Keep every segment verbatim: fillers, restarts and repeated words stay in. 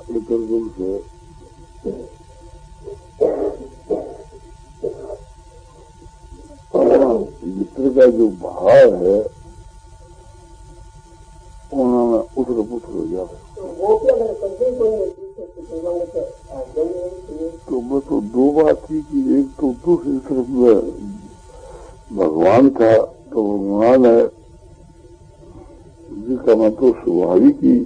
प्रकरण से मित्र का जो भाव है उन्होंने उथल पुथल हो जाए। तो मैं तो दो बात थी कि एक तो दूसरी तरफ में भगवान था, तो भगवान है जिसका मतलब स्वाभाविक ही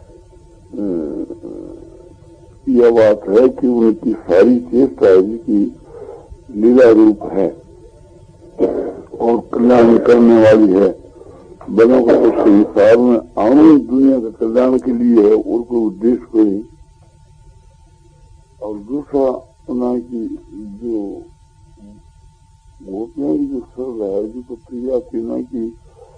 यह बात है कि उनकी सारी चेष्टा जिसकी लीला रूप है और कल्याण करने वाली है। बनों को तो संसार में आम दुनिया के कल्याण के लिए है और कोई उद्देश्य को नहीं। और दूसरा उनकी जो गोपियों की जो सर्व है जो तो प्रिया थी ना कि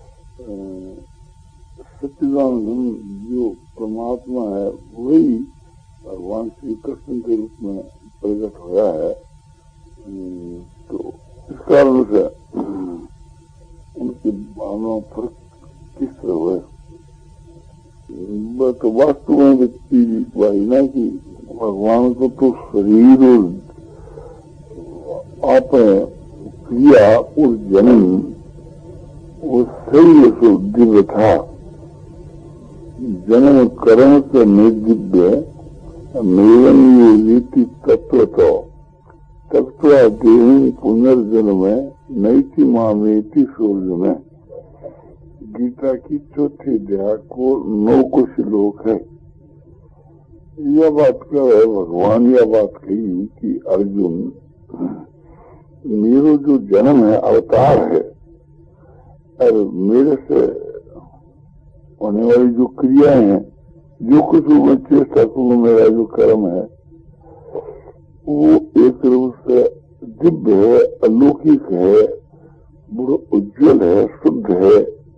सच्चिदानंद जो परमात्मा है वही भगवान श्री कृष्ण के रूप में प्रकट होया है। तो इस कारण से उनकी भावना फर्क किस तरह हुए। तो वास्तव में व्यक्ति वही ना कि भगवान को तो शरीर और आप क्रिया और जन्म वो सही से दिव्य था। जन्म कर्म से निर्दिव्य मेरन ये रीति तत्व तो तत्वा देवी पुनर्जन्म में नैति मामेति सूर्य में। गीता की चौथी अध्याय को नौ को श्लोक है। यह बात कर है भगवान यह बात कही कि अर्जुन मेरा जो जन्म है अवतार है और मेरे से होने वाली जो क्रियाएं हैं जो कुछ मैं चेष्टा करूं मेरा जो कर्म है वो एक रूप से दिव्य है, अलौकिक है, बड़ा उज्जवल है, शुद्ध है।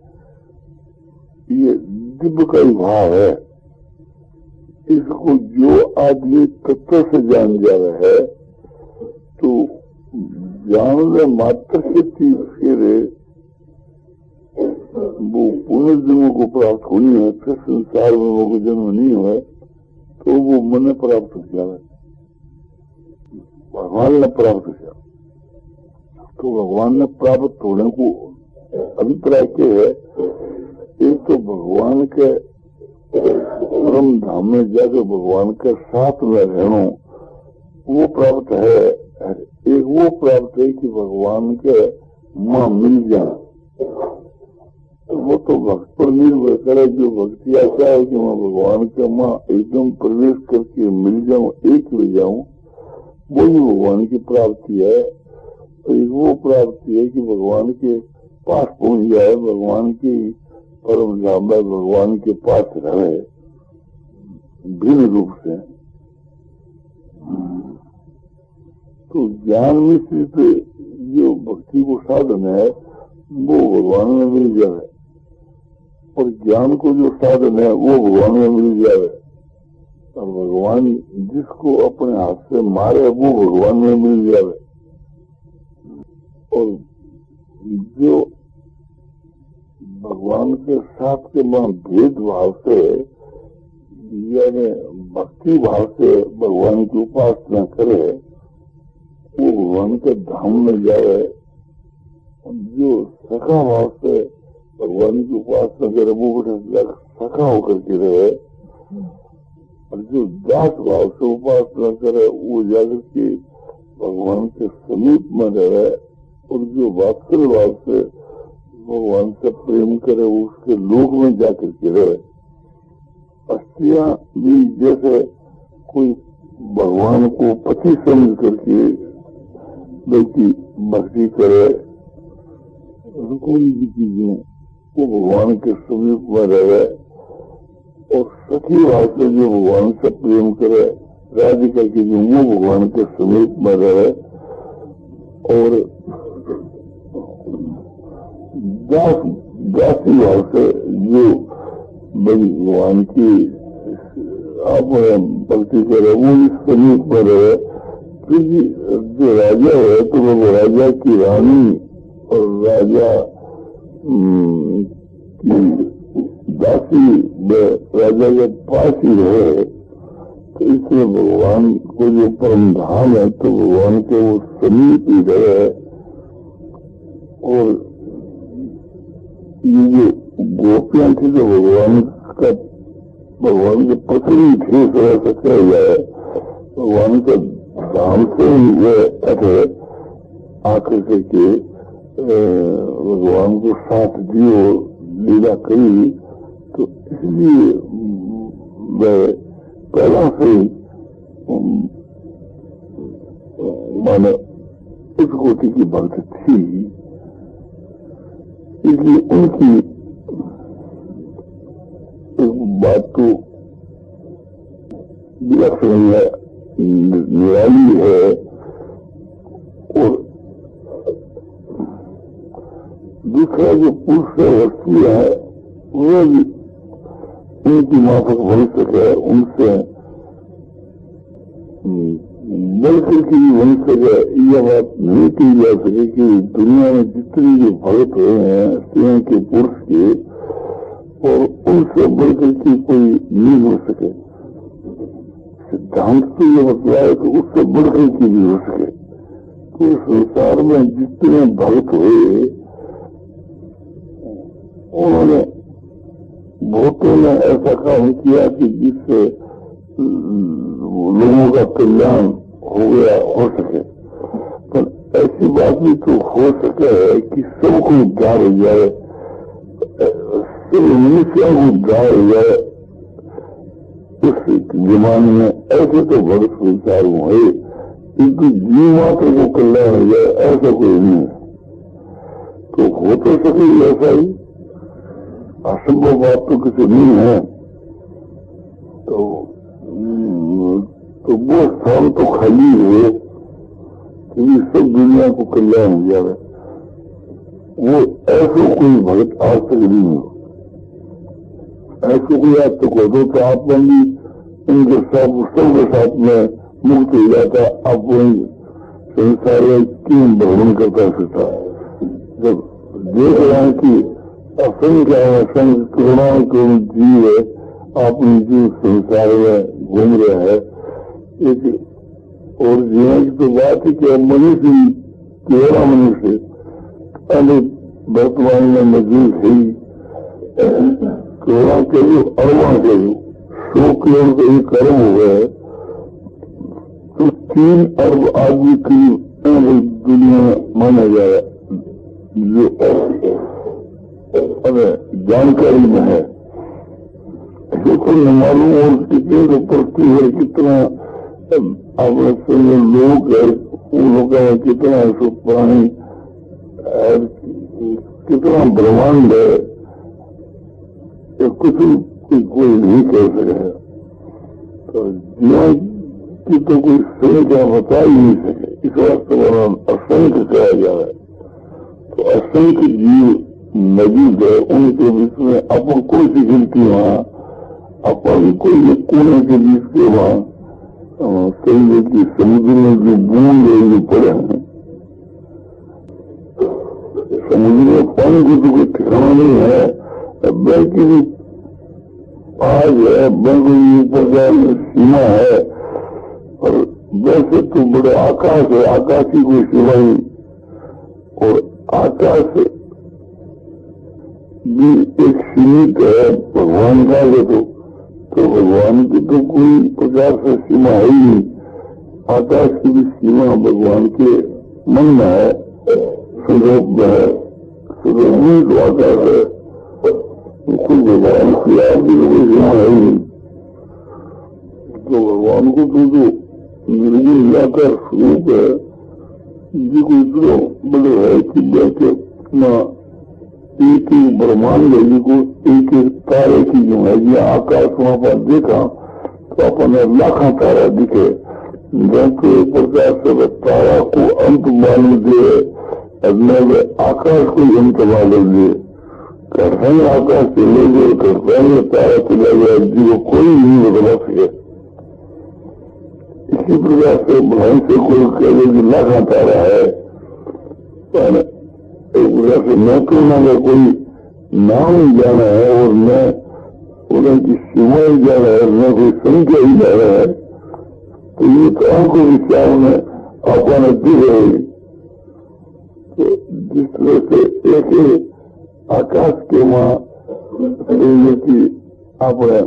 ये दिव्य का ही भाव है। इसको जो आदमी तत्व से जान जा रहा है तो जानने मात्र से फिर वो पुनर्जन्म को प्राप्त होनी है, फिर संसार में वो जन्म नहीं हुआ तो वो मन प्राप्त हो जाए, भगवान ने प्राप्त किया। तो भगवान ने प्राप्त होने को अभिप्राय के है एक तो भगवान के परम धाम में जाकर भगवान के साथ में रहना वो प्राप्त है। एक वो प्राप्त है कि भगवान के माँ मिल जाए। वो तो भक्त पर निर्भर करे जो भक्ति आता है कि मैं भगवान के माँ एकदम प्रवेश करके मिल जाऊं, एक हो जाऊं, वही भगवान की प्राप्ति है। तो वो प्राप्ति है कि भगवान के पास पहुंच जाए, भगवान की परम धाम में भगवान के पास रहे भिन्न रूप से। तो ज्ञान मिश्रित जो भक्ति को साधन है वो भगवान में मिल जाए और ज्ञान को जो साधन है वो भगवान में मिल जाए। और भगवान जिसको अपने हाथ से मारे वो भगवान में मिल जाए। और जो भगवान के साथ के मान भेद भाव से यानी भक्ति भाव से भगवान की उपासना करे वो भगवान के धाम में जाए। जो सखा भाव से भगवान की उपासना करे वो सखा होकर के रहे। और जो दास भाव से उपासना करे वो जाकर के भगवान के समीप में रहे। और जो वात्सल भाव से भगवान से प्रेम करे वो उसके लोक में जाकर के रहे। अस्त्रियां भी जैसे कोई भगवान को पति समझ करके बल्कि भक्ति करे कोई भी चीजों वो भगवान के समीप में रहे। और सखी भाव से जो भगवान से प्रेम करे राधिका की जो वो भगवान के समीप में रहे। और दास दासी भाव से जो भगवान की आप भक्ति करे वो इस समीप में रहे। क्योंकि जो राजा है तो वो राजा की रानी और राजा की दासी राजा के पास ही रहे तो इसलिए भगवान को जो परम धाम है तो भगवान के वो समीप ही है। और ये जो गोपियां थी जो भगवान का भगवान के पसंद थे थोड़ा सा जाए भगवान का धाम से ही वह आकर के भगवान को साथ दियो लीला करी। तो इसलिए वह पहला से मानो उस कोटि की भक्त थी। इसलिए उनकी एक बात तो विलक्षण है, निराली है। और दूसरा जो पुरुष वस्तु है वह भी उनकी माफक भविष्य है, उनसे बढ़कर की वंश है। यह बात नहीं की जा सके कि दुनिया में जितने जो भगत हुए हैं स्त्रियों के पुरुष के, और उनसे बढ़कर की कोई नहीं हो सके। सिद्धांत तो यह बतलाया कि उससे बढ़कर की भी हो सके। तो संसार में जितने भगत हुए उन्होंने बहुतों ने ऐसा काम किया कि जिससे लोगों का कल्याण हो गया हो सके। पर ऐसी बात भी तो हो सके कि सबको उद्धार हो जाए, सब मनुष्यों को उद्धार हो जाए। उस जमाने में ऐसे तो भगत संसार हुए, किंतु जीव मात्र को कल्याण हो जाए ऐसा कोई नहीं है। तो हो तो सके ऐसा ही, असंभव बात तो किसी नहीं है। तो तो वो स्थान तो खाली है कि सब दुनिया को कल्याण हो जाए। वो ऐसा कोई भगत आज तक नहीं हो, ऐसा कोई आज तक हो तो आत्मा भी उनके साथ सबके साथ में मुक्त हो जाता। आप वही संसार में क्यों भ्रमण करता फिरता? जब देख रहे हैं कि असंख्य असंख्य करुणाओं करुण जीव है, अपने जीव संसार में घूम रहे हैं। एक और जीवन की तो बात है कि मनुष्य केवल मनुष्य पहले वर्तमान में मौजूद है। करुणा के जो अरमा के जो सौ करोड़ का एक कर्म हो गए तो तीन अरब आदमी करीब दुनिया में माना जाए जो जानकारी में है। ऐसे को न मालूम और कितने तो पृथ्वी है, कितना अपने लोग है, उन लोगों में कितना ऐसा प्राणी, कितना ब्रह्मांड है, कुछ कोई कोई नहीं कह सके। तो जीवन की तो कोई संख्या बता ही नहीं सके, इस वास्ते वाला असंख्य कहा जाए। तो असंख्य जीव मौजूद है, उनके बीच में अपन कोई सी गिनती वहाँ अपन कोई कोने के बीच के वहाँ सही की समुद्र में जो बूंद है जो पड़े हैं, समुद्र में पानी को तो कोई ठिकाना नहीं है। बैंक की भी आज है, बैंक की ऊपर सीमा है, और वैसे तो बड़े आकाश है, आकाश की कोई सीमा नहीं। और आकाश भी एक सीमित है भगवान का ले तो, तो भगवान की तो कोई प्रकार से सीमा है ही नहीं। आकाश की भी सीमा भगवान के मन में है, स्वरूप में है, स्वरूप तो आकाश है, खुद भगवान की आपकी तो कोई सीमा है ही नहीं। तो भगवान को तो जो निर्गुण निराकार स्वरूप है, जी कोई इतना बड़े है कि बैठे अपना एक एक ब्रह्मांड है, को एक एक तारे की जो है ये आकाश वहां पर देखा तो अपने लाखों तारा दिखे। तो एक प्रकार से तारा को अंत मालूम दे, अपने आकाश को अंत मालूम दे, करते आकाश चले गए, करते तारा चला गया, जी को कोई नहीं बदला सके। इसी प्रकार से भगवान से कोई कह दे कि लाखों तारा है, एक प्रकार से न तो ना कोई नाम जाना है और न उनकी सीमा ही जाना है, न कोई संख्या ही जाना है। तो ये तो आंखों की चाव में अपने दिख रही। तो जिस तरह से एक एक आकाश के वहां की अपने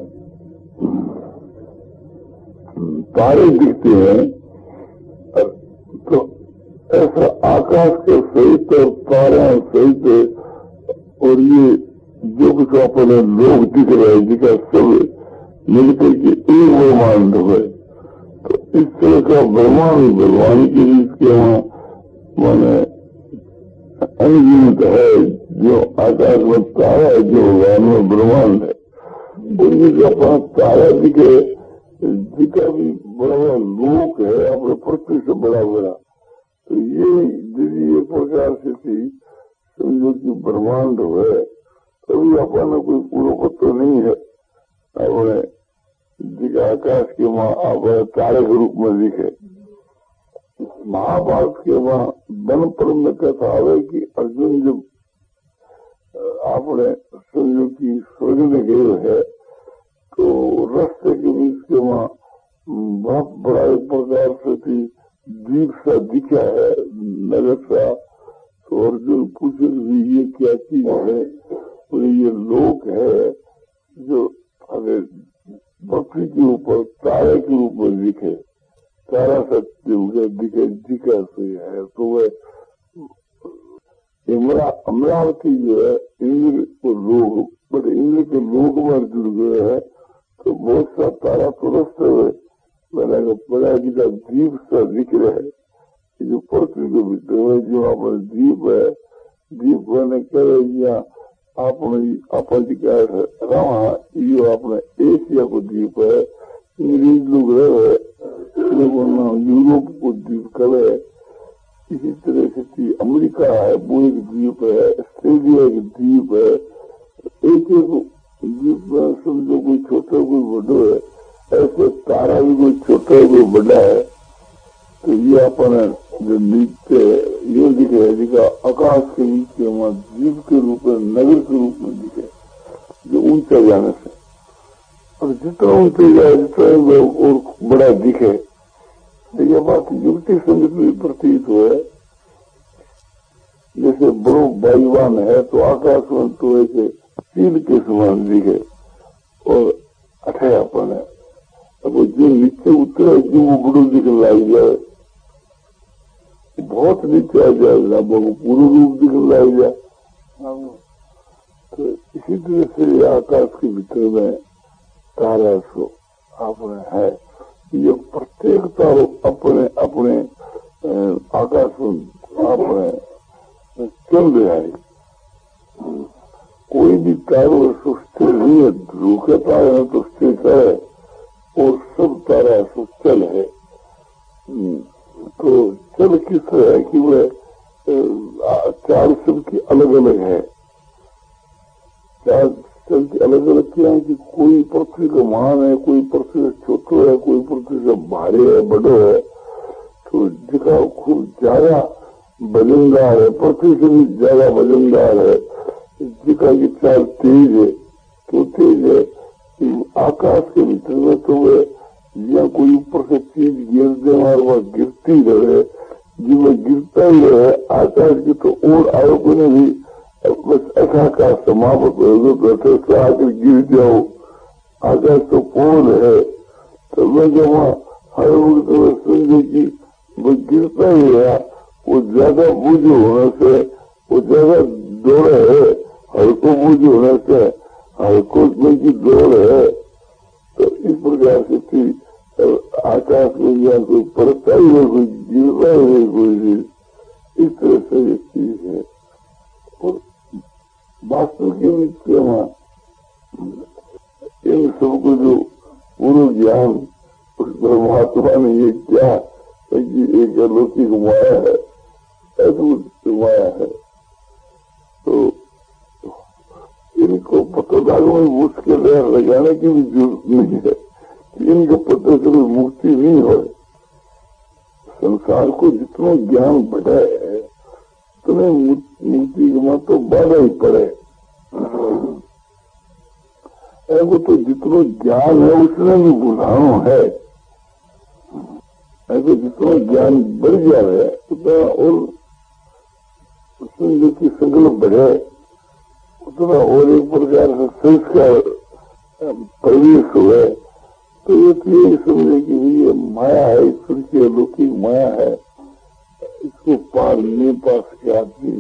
तारे दिखते हैं, तो ऐसा आकाश के सहित और तारे सहित और ये जो कुछ अपने लोग दिख रहे हैं जिसका सब मिलकर के एक ब्रह्मांड है। तो इस तरह का ब्रह्मांड भगवान की जिसके वहां माने अनगिनत है, जो आकाश में तारा है, जो भगवान में ब्रह्मांड है, उनकी अपना तारा दिखे जिसका भी बड़ा बड़ा लोक है अपने पृथ्वी से बड़ा बड़ा। तो ये यदि एक प्रकार से थी समझो कि ब्रह्मांड है, तभी अपना कोई पूर्वपत्र नहीं है अपने जिसका आकाश के वहां अपने तारे के रूप में दिखे। महाभारत के वहां वन पर्व में कथा है कि अर्जुन जब आपने समझो कि स्वर्ग में गए है, तो रास्ते के बीच के वहां बहुत बड़ा एक प्रकार से थी द्वीप सा दिखा है, नगर सा। तो अर्जुन पूछे भी ये क्या चीज है, तो ये लोक है जो अगर पृथ्वी के ऊपर तारे के रूप में दिखे, तारा सत्य दिखे दिखा से है। तो वह अमरावती जो है इंद्र को लोग बट इंद्र के लोग में जुड़ गए है, तो बहुत सा तारा तुरस्त हुए मैंने बड़ा जिला द्वीप सा दिख रहा है। जो पृथ्वी के भीतर में जो अपने द्वीप है, द्वीप मैंने कह रहे अपने अपन का रहा यो अपने एशिया को द्वीप है, अंग्रेज लोग रहे यूरोप को द्वीप करे। इसी तरह से अमेरिका है वो एक द्वीप है, ऑस्ट्रेलिया एक द्वीप है। एक एक द्वीप में समझो कोई छोटा कोई बड़ा है, ऐसे तारा भी कोई छोटा है कोई बड़ा है। तो ये अपने जो नीचे ये दिखे है जिसका आकाश के नीचे वहां द्वीप के रूप में नगर के रूप में दिखे, जो ऊंचा जाने से और जितना ऊंचे जाए जितना और बड़ा दिखे। ये बात युक्ति संगत में प्रतीत हुआ है। जैसे बड़ो बाईवान है तो आकाश में तो ऐसे चील के समान दिखे और अठे अपन है। अब जो नीचे उतरे जो वो बड़ो दिखने लग जाए, बहुत नीचे आ जाए वो पूर्ण रूप दिखने लग जाए। तो इसी तरह से आकाश के भीतर में तारा सो अपने है। ये प्रत्येक तारो अपने अपने आकाश में अपने चल रहा है। कोई भी तारो सुस्थिर नहीं है, रूखे तारे तो स्थिर है और सब तारा सुचल है। तो चल किस तरह है कि वह चार सबकी अलग अलग है। चार चल की अलग अलग क्या है कि कोई पृथ्वी का महान है, कोई पृथ्वी से छोटो है, कोई पृथ्वी से भारी है बड़ो है। तो जिसका खूब ज्यादा वजनदार है, पृथ्वी से भी ज्यादा वजनदार है, जिसका की चाल तेज है तो तेज है। आकाश के भीतर में तो वह या कोई ऊपर से चीज गिर दे और वह गिरती रहे, जो वह गिरता ही रहे आकाश की, तो और आयोगों ने भी बस ऐसा का समाप्त हो आकर गिर जाओ। आकाश तो पोल है, तो मैं जब वहाँ हर तो समझे कि वो गिरता ही रहा, वो ज्यादा बोझ होने से वो ज्यादा दौड़ है, हल्को बोझ होने से हल्को में की दौड़ है। तो इस प्रकार से थी आकाश में या कोई पड़ता ही है, कोई गिरता ही है, कोई इस तरह से ये चीज है। और वास्तव के नीचे वहां इन सबको जो पूर्ण ज्ञान उस परमात्मा ने ये क्या कि एक अलौकिक माया है, अद्भुत माया है। तो इनको पता लगाने में मुश्किल है, लगाने की भी जरूरत नहीं है कि इनके पता से मुक्ति नहीं हो। संसार को जितना ज्ञान बढ़ाए उतने मुक्ति के तो बाधा ही पड़े। ऐसे तो जितना ज्ञान है उसने भी बुलाना है। ऐसे जितना ज्ञान बढ़ जा रहा है उतना और उसमें जो कि संकल्प बढ़े उतना और एक प्रकार से संस्कार प्रवेश हुए। तो ये तो यही समझे कि ये माया है, ईश्वर की अलौकिक माया है, इसको पार नहीं पा सके आदमी।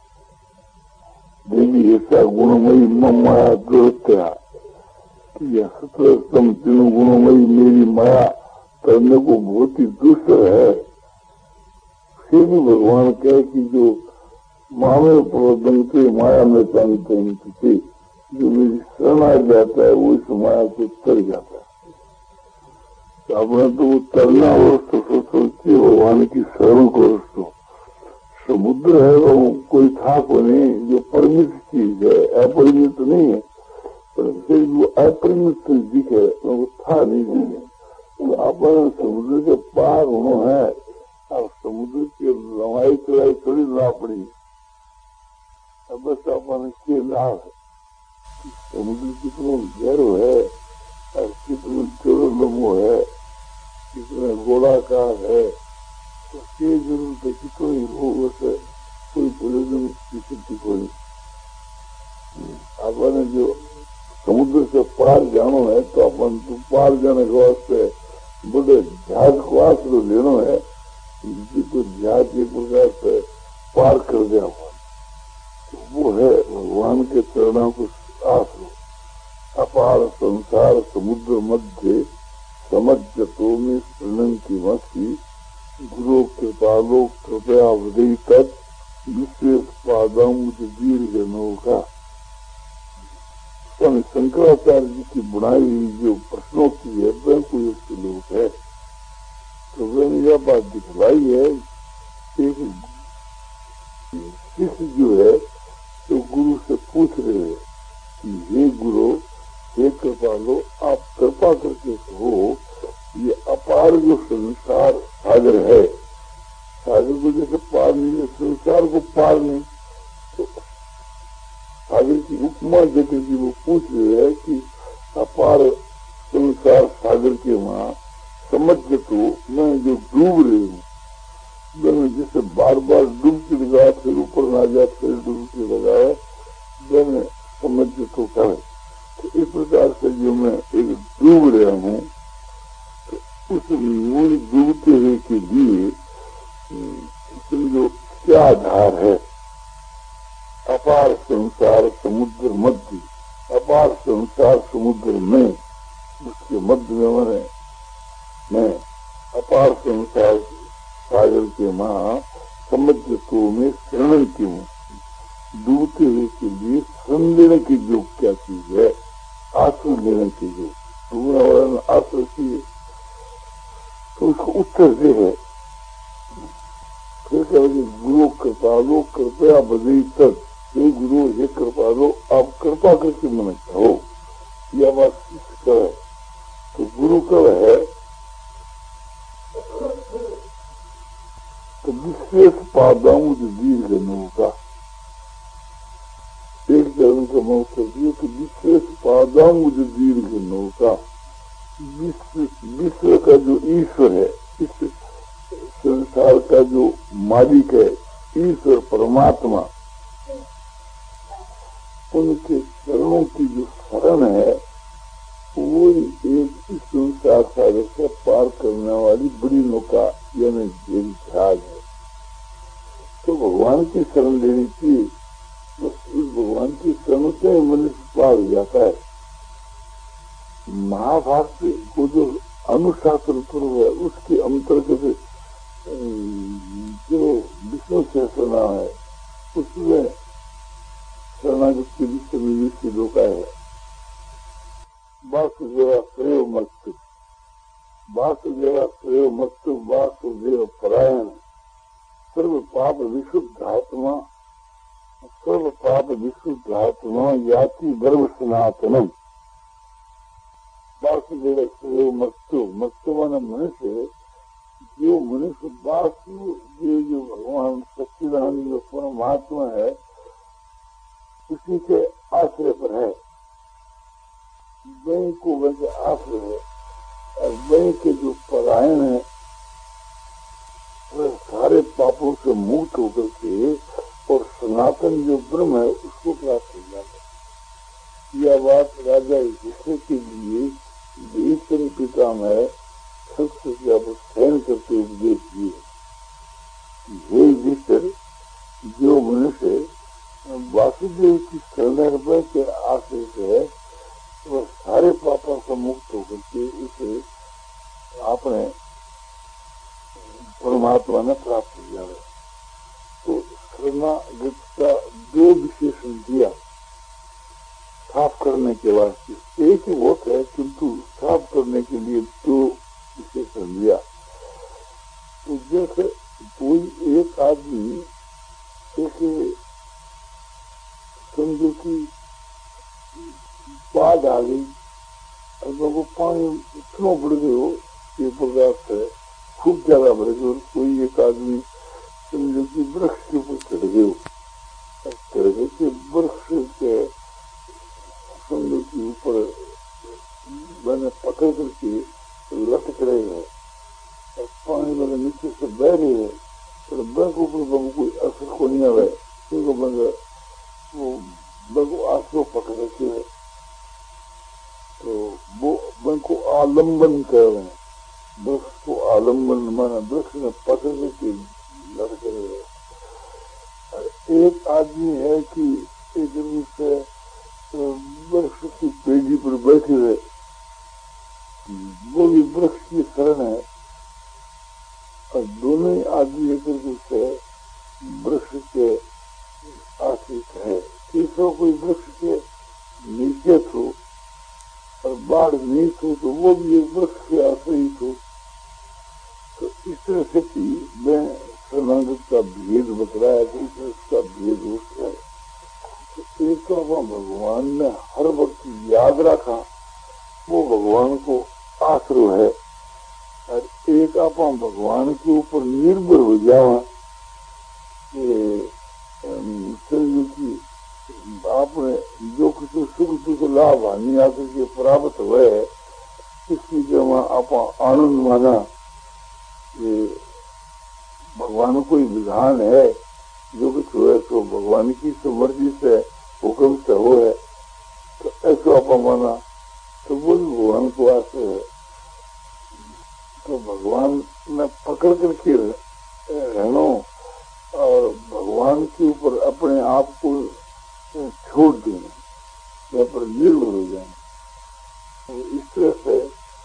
देवी ऐसा गुणमयी मम माया दुरत्या कि यह सत्रम तीनों गुणमयी मेरी माया करने को बहुत ही दुष्कर है। फिर भी भगवान कहे कि जो मामे प्रबंधते माया में तंग थे, जो मेरी शरण आ जाता है वो इस माया से तर जाता है। तो अपने तो वो तरना वस्तु सोचती भगवान की शरण को वस्तु समुद्र है, वो कोई था को नहीं, जो परिमित चीज है, अपरिमित नहीं है, पर फिर वो अपरिमित दिखे वो था नहीं दिखे। तो अपन समुद्र के पार होना है, अब समुद्र की लंबाई चौड़ाई थोड़ी ना पड़ी, अब बस अपन के लाभ है समुद्र कितना गहरो है और कितना चौड़ो लंबो है, कितना गोलाकार है, तो ये जरूरत है कितना ही हो से कोई प्रयोजन की सिद्धि को नहीं। अपन जो समुद्र से पार जानो है तो अपन तो पार जाने के वास्ते बड़े जहाज को आश्रय लेना है, जिसको जहाज एक प्रकार से पार कर दिया अपन, तो वो है भगवान के चरणों को आश्रय। अपार संसार समुद्र मध्य समझतो में प्रणंति मस्ती गुरु कृपालो कृपया हृदय तक विशेष पादम दीर्घ नौका। स्वामी शंकराचार्य जी की बुनाई हुई जो प्रश्नों की है वह कोई श्लोक है, तो वह यह बात दिखलाई है। एक शिष्य जो है तो गुरु से पूछ रहे हैं कि हे गुरु, हे कृपालो, आप कृपा करके कहो ये अपार जो संसार सागर है, सागर को जैसे पार नहीं है संसार को पार नहीं, तो सागर की उपमा देकर के वो पूछ रहे हैं कि अपार संसार सागर के वहां समझ तो मैं जो डूब रही हूँ, मैंने जैसे बार बार डूबकी लगा फिर ऊपर ना जा फिर डूबकी लगाए, मैंने समझ तो करे। तो इस प्रकार से जो मैं एक डूब रहा हूँ, तो उस मूल डूबते हुए के लिए जो क्या आधार है, अपार संसार समुद्र मध्य, अपार संसार समुद्र में उसके मध्य में मैंने मैं अपार संसार सागर के मां समझ तो में शरण की हूँ, डूबते हुए के लिए शरण देने की जो क्या चीज है, आश्रय देने की जो डूबने वाला आश्रय की, तो उसको उत्तर दे है। फिर क्या गुरु कृपालो कृपया बदई तक, हे गुरु हे कृपालो आप कृपा करके मन कहो, यह बात शिष्य है। तो गुरु कब है, तो विशेष पादाऊं दीर्घ नौका, एक चरण का मैं उत्तर दिया कि विशेष पादाऊं दीर्घ नौका, विश्व विश्व का जो ईश्वर है, इस संसार का जो मालिक है ईश्वर परमात्मा, उनके चरणों की जो शरण है वो एक इस संसार सागर से पार करने वाली बड़ी नौका यानी जहाज है। तो भगवान की शरण लेनी चाहिए, बस उस भगवान की शरण से मनुष्य पार हो जाता है। महाभारत को जो अनुशासन पर्व है उसके अंतर्गत जो विष्णु सहस्रना है उसमें शरणागत के विषय में ये श्लोक है, वासुदेव प्रेम मस्तु, वासुदेव प्रेम मस्तु, वासुदेव परायण, सर्व पाप विशुद्ध आत्मा, सर्व पाप विशुद्ध आत्मा याति गर्भ सनातनम। वासुदेव प्रेम मस्तु, मस्तु माना मनुष्य, जो मनुष्य वासु ये जो भगवान सच्चिदानंद जो परमात्मा है उसी के आश्रय पर है, वही को वैसे आश्रय है, और वही के जो परायण है वह सारे पापों से मुक्त होकर के और सनातन जो ब्रह्म है उसको प्राप्त हो जाता है। यह बात राजा युधिष्ठिर के लिए भीष्म पिता में सहन करते उपदेश दिए। हे युधिष्ठिर, जो मनुष्य वासुदेव की शरण के आश्रित है वह सारे पापों से मुक्त होकर के उसे आपने परमात्मा ने प्राप्त किया है। तो शरणागत का दो विशेषण दिया साफ करने के वास्ते। एक ही बहुत है किंतु साफ करने के लिए दो विशेषण दिया। तो जैसे कोई एक आदमी जैसे समझो कि बाढ़ आ गई और वो पानी इतना बढ़ गए हो ये प्रकार से खूब ज्यादा बढ़ गए और कोई एक आदमी समझो कि वृक्ष के ऊपर चढ़ गए हो, चढ़ गए कि वृक्ष के समझो कि ऊपर मैंने पकड़ करके लटक रहे हैं और पानी मेरे नीचे से बह रही है और बैंक ऊपर बंग कोई असर को नहीं आवे क्योंकि बंग वो बंग आंसू पकड़ रखे है। तो वो बंग को आलम्बन कर रहे हैं, वृक्ष को आलम्बन माना वृक्ष में पकड़ के लटक रहे हैं। एक आदमी है कि एक दिन से वृक्ष की पेड़ी पर बैठे हुए वो भी वृक्ष की शरण है और दोनों ही आदमी एक से वृक्ष के आश्रित है। तीसरा कोई वृक्ष के नीचे थो और बाढ़ नहीं थो तो वो भी एक वृक्ष के आश्रित हो। तो इस तरह से कि मैं शरणागत का भेद बतलाया तो इस तरह का भेद हो सकता है। तो एक तो भगवान ने हर वक्त याद रखा वो भगवान को आश्रय है और एक आप भगवान के ऊपर निर्भर हो जावा कि आपने जो कुछ सुख दुख लाभ हानि आकर के प्राप्त हुए इसकी जो आप आनंद माना ये भगवान को ही विधान है जो कुछ हुए तो भगवान की समर्जी से हुक्म से हो है तो ऐसा आप माना तो वो भी भगवान को आश्रय है। तो भगवान ने पकड़ करके रहना और भगवान के ऊपर अपने आप को छोड़ देना या पर निर्भर हो जाना। तो इस तरह से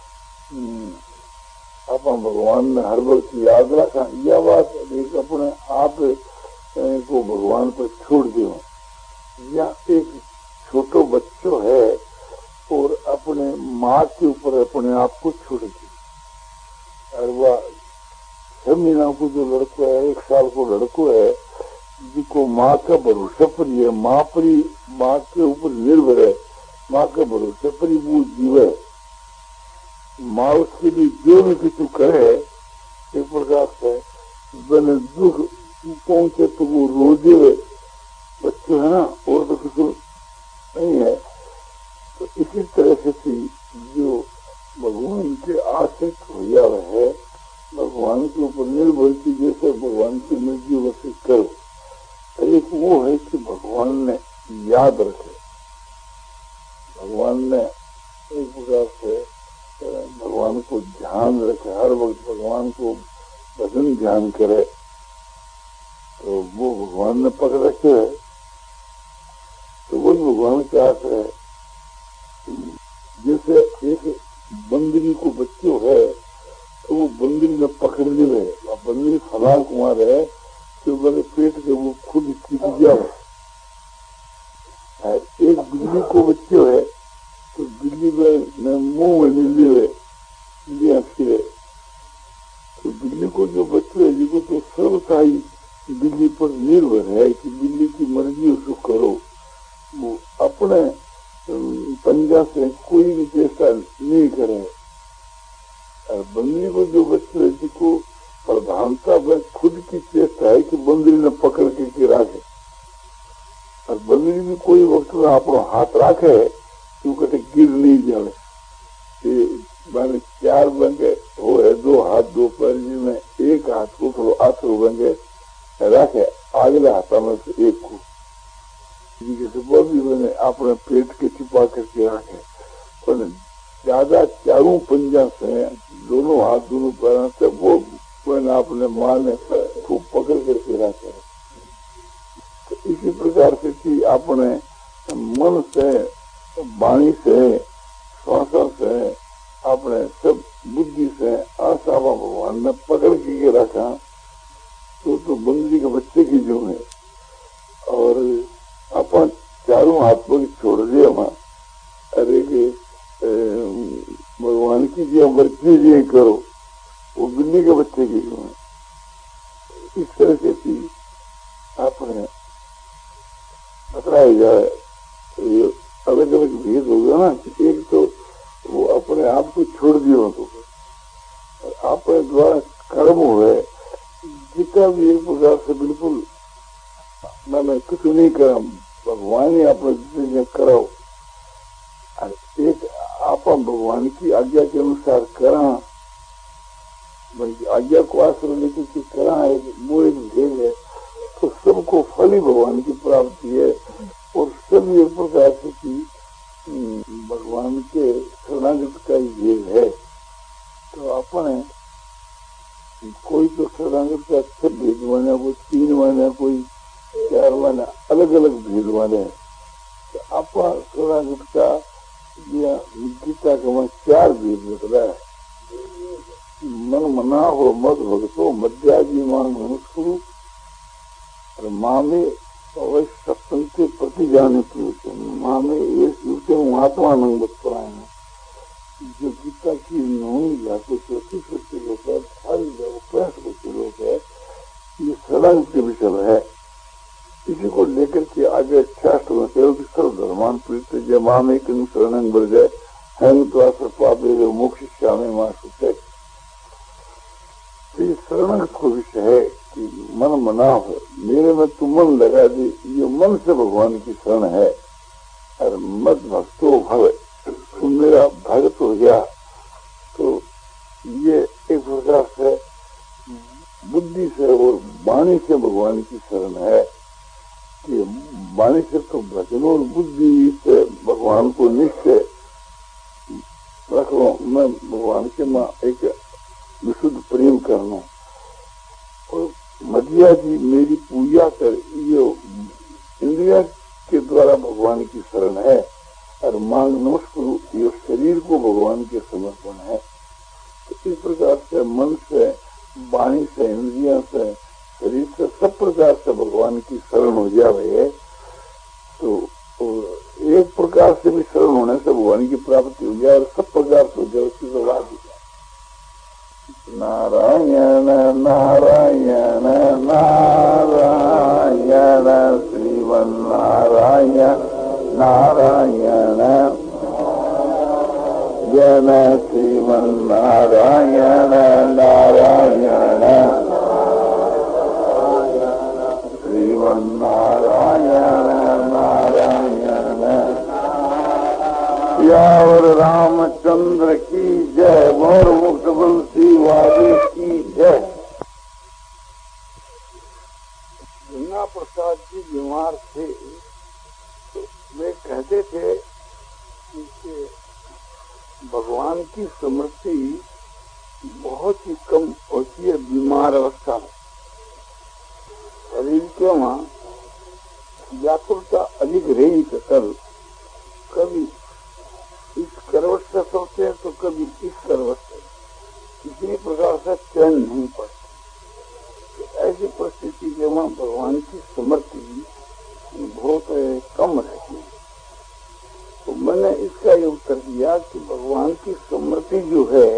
आप भगवान ने हर वक्त याद रखा यह बात एक अपने आप को भगवान पर छोड़ दो या एक छोटो बच्चों है और अपने माँ के ऊपर अपने आप को छोड़ दे और वह छह महीना को जो लड़को है एक साल को लड़को है जिसको माँ का भरोसा पर है माँ पर ही माँ के ऊपर निर्भर है माँ के भरोसे पर ही वो जीव है। माँ उसके लिए जो भी कुछ करे एक प्रकार से मैंने दुख पहुंचे तो वो रो दे बच्चे है ना और तो कुछ नहीं है। तो इसी तरह से जो भगवान के आश्रित हो जावे है भगवान के ऊपर निर्भर की जैसे भगवान की मर्जी वैसे करो। एक वो है कि भगवान ने याद रखे भगवान ने एक प्रकार से भगवान को ध्यान रखे हर वक्त भगवान को भजन ध्यान करे तो वो भगवान ने पकड़ रखे है। तो वो भगवान के आश्रय है। जैसे एक बंदरी को बच्चों है तो वो बंदरी ने पकड़ लिए बंदरी फलाल कुमार है तो मेरे पेट के वो खुद टिक जाओ। एक बिल्ली को बच्चे है तो बिल्ली में मुंह में लिए लिया फिरे तो बिल्ली को जो बच्चे है जिनको तो सर्वथा ही बिल्ली पर निर्भर है कि बिल्ली की मर्जी उसको करो। वो अपने पंजा से कोई भी चेष्टा नहीं करे। और बंदरी को जो बच्चे है जिसको प्रधानता में खुद की चेष्टा है कि बंदरी ने पकड़ के, के रखे और बंदरी में कोई वक्त में अपना हाथ रखे तो कहते गिर नहीं जाए। मैंने चार बंगे हो है दो हाथ दो पैर में एक हाथ को थोड़ा होंगे रखे आगले हाथा में से एक को वो भी मैंने अपने पेट के छिपा करके रखे, पर ज्यादा चारों पंजा से दोनों हाथ दोनों पैरों से वो मैंने अपने माँ ने खूब पकड़ करके रखे। तो इसी प्रकार से कि अपने मन से, वाणी से, श्वासों से, अपने सब बुद्धि से आसावा भगवान ने पकड़ के रखा। तो तो बंदरी के बच्चे की जो है, और अपन चारों हाथ पर छोड़ दिया वहां, अरे के भगवान की जो मर्जी जी करो, वो बिल्ली के बच्चे की जो है। इस तरह से भी आपने पकड़ाई जाए अलग अलग भेद हो गया ना। एक तो वो अपने आप को छोड़ दिया तो अपने द्वारा कर्म हुए जितना भी एक प्रकार से बिल्कुल मैंने कुछ नहीं करा, भगवान ही अपने जितने कराओ। एक आप भगवान की आज्ञा के अनुसार करा, आज्ञा को आश्रय लेकर के करा है, वो एक भेद है। तो सबको फल ही भगवान की प्राप्ति है, और सब एक प्रकार से की भगवान के शरणागत का ही भेद है। तो अपने कोई तो शरणागत का सब भेद माना, कोई तीन माना, कोई चार माना, अलग अलग भेद माने। तो आप शरणागत का गीता का मन चार भेद बतला है। मन मना हो मत भगतो मध्याजी मान मनुष्य, और माँ में अवश्य सत्संग के प्रति जाने की माँ में ये महात्मा नंग बताए हैं। जो गीता की नौवीं जाके चौथी सच्चे लोग है, सारी पैंस बच्चे लोग है, ये सड़क के विषय है। इसी को लेकर के आगे शास्त्र में सर्व धर्मान प्रीत जय माँ में किन शरणंग बढ़ जाए हैंग तो आसर पापे जो मोक्ष श्यामे माँ सुते। तो ये शरणंग को विषय है कि मन मना हो, मेरे में तू मन लगा दे, ये मन से भगवान की शरण है। और मत भक्तो भव, तुम मेरा भक्त हो गया। तो ये एक प्रकार से बुद्धि से और वाणी से भगवान की शरण है कि वाणी से तो भजन और बुद्धि से भगवान को निश्चय रख लो। मैं भगवान के माँ एक विशुद्ध प्रेम करना, और मधिया जी मेरी पूजा कर, ये इंद्रिया के द्वारा भगवान की शरण है। और मांग नमस्कार, ये शरीर को भगवान के समर्पण है। तो इस प्रकार से मन से, वाणी से, इंद्रिया से, शरीर से, सब प्रकार से भगवान की शरण हो जाए। तो एक प्रकार से भी शरण होने से भगवान की प्राप्ति हो जाए, और सब प्रकार से हो जाए, उसकी तो बात ही नारायण नारायण नारायण श्रीमन नारायण नारायण जन श्रीमन नारायण नारायण श्रीमन नारायण नारायण। यावर रामचंद्र की जय, मोर मुक्त बंसी वाली की जय। गंगा प्रसाद जी बीमार थे, तो वे कहते थे कि भगवान की स्मृति बहुत ही कम होती है बीमार अवस्था में। शरीर के वहाँ व्याकुलता अधिक रही कर, कभी इस करवट से सोते हैं तो कभी इस करवट से, इसी प्रकार से चैन नहीं पड़ती। तो ऐसी परिस्थिति के वहाँ भगवान की स्मृति बहुत कम रहती है। तो मैंने इसका ये उत्तर दिया कि भगवान की स्मृति जो है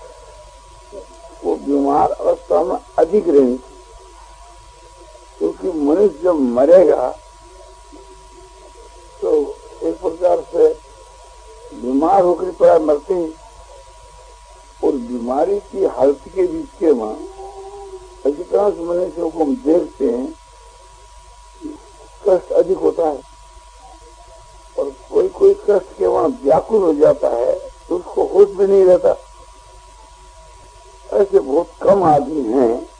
वो बीमार अवस्था में अधिक रहेगी, क्योंकि मनुष्य जब मरेगा तो एक प्रकार से बीमार होकर प्राय मरते हैं, और बीमारी की हालत के बीच के वहाँ अधिकांश मनुष्यों को हम देखते हैं कष्ट अधिक होता है, और कोई कोई कष्ट के वहाँ व्याकुल हो जाता है तो उसको होश भी नहीं रहता। ऐसे बहुत कम आदमी हैं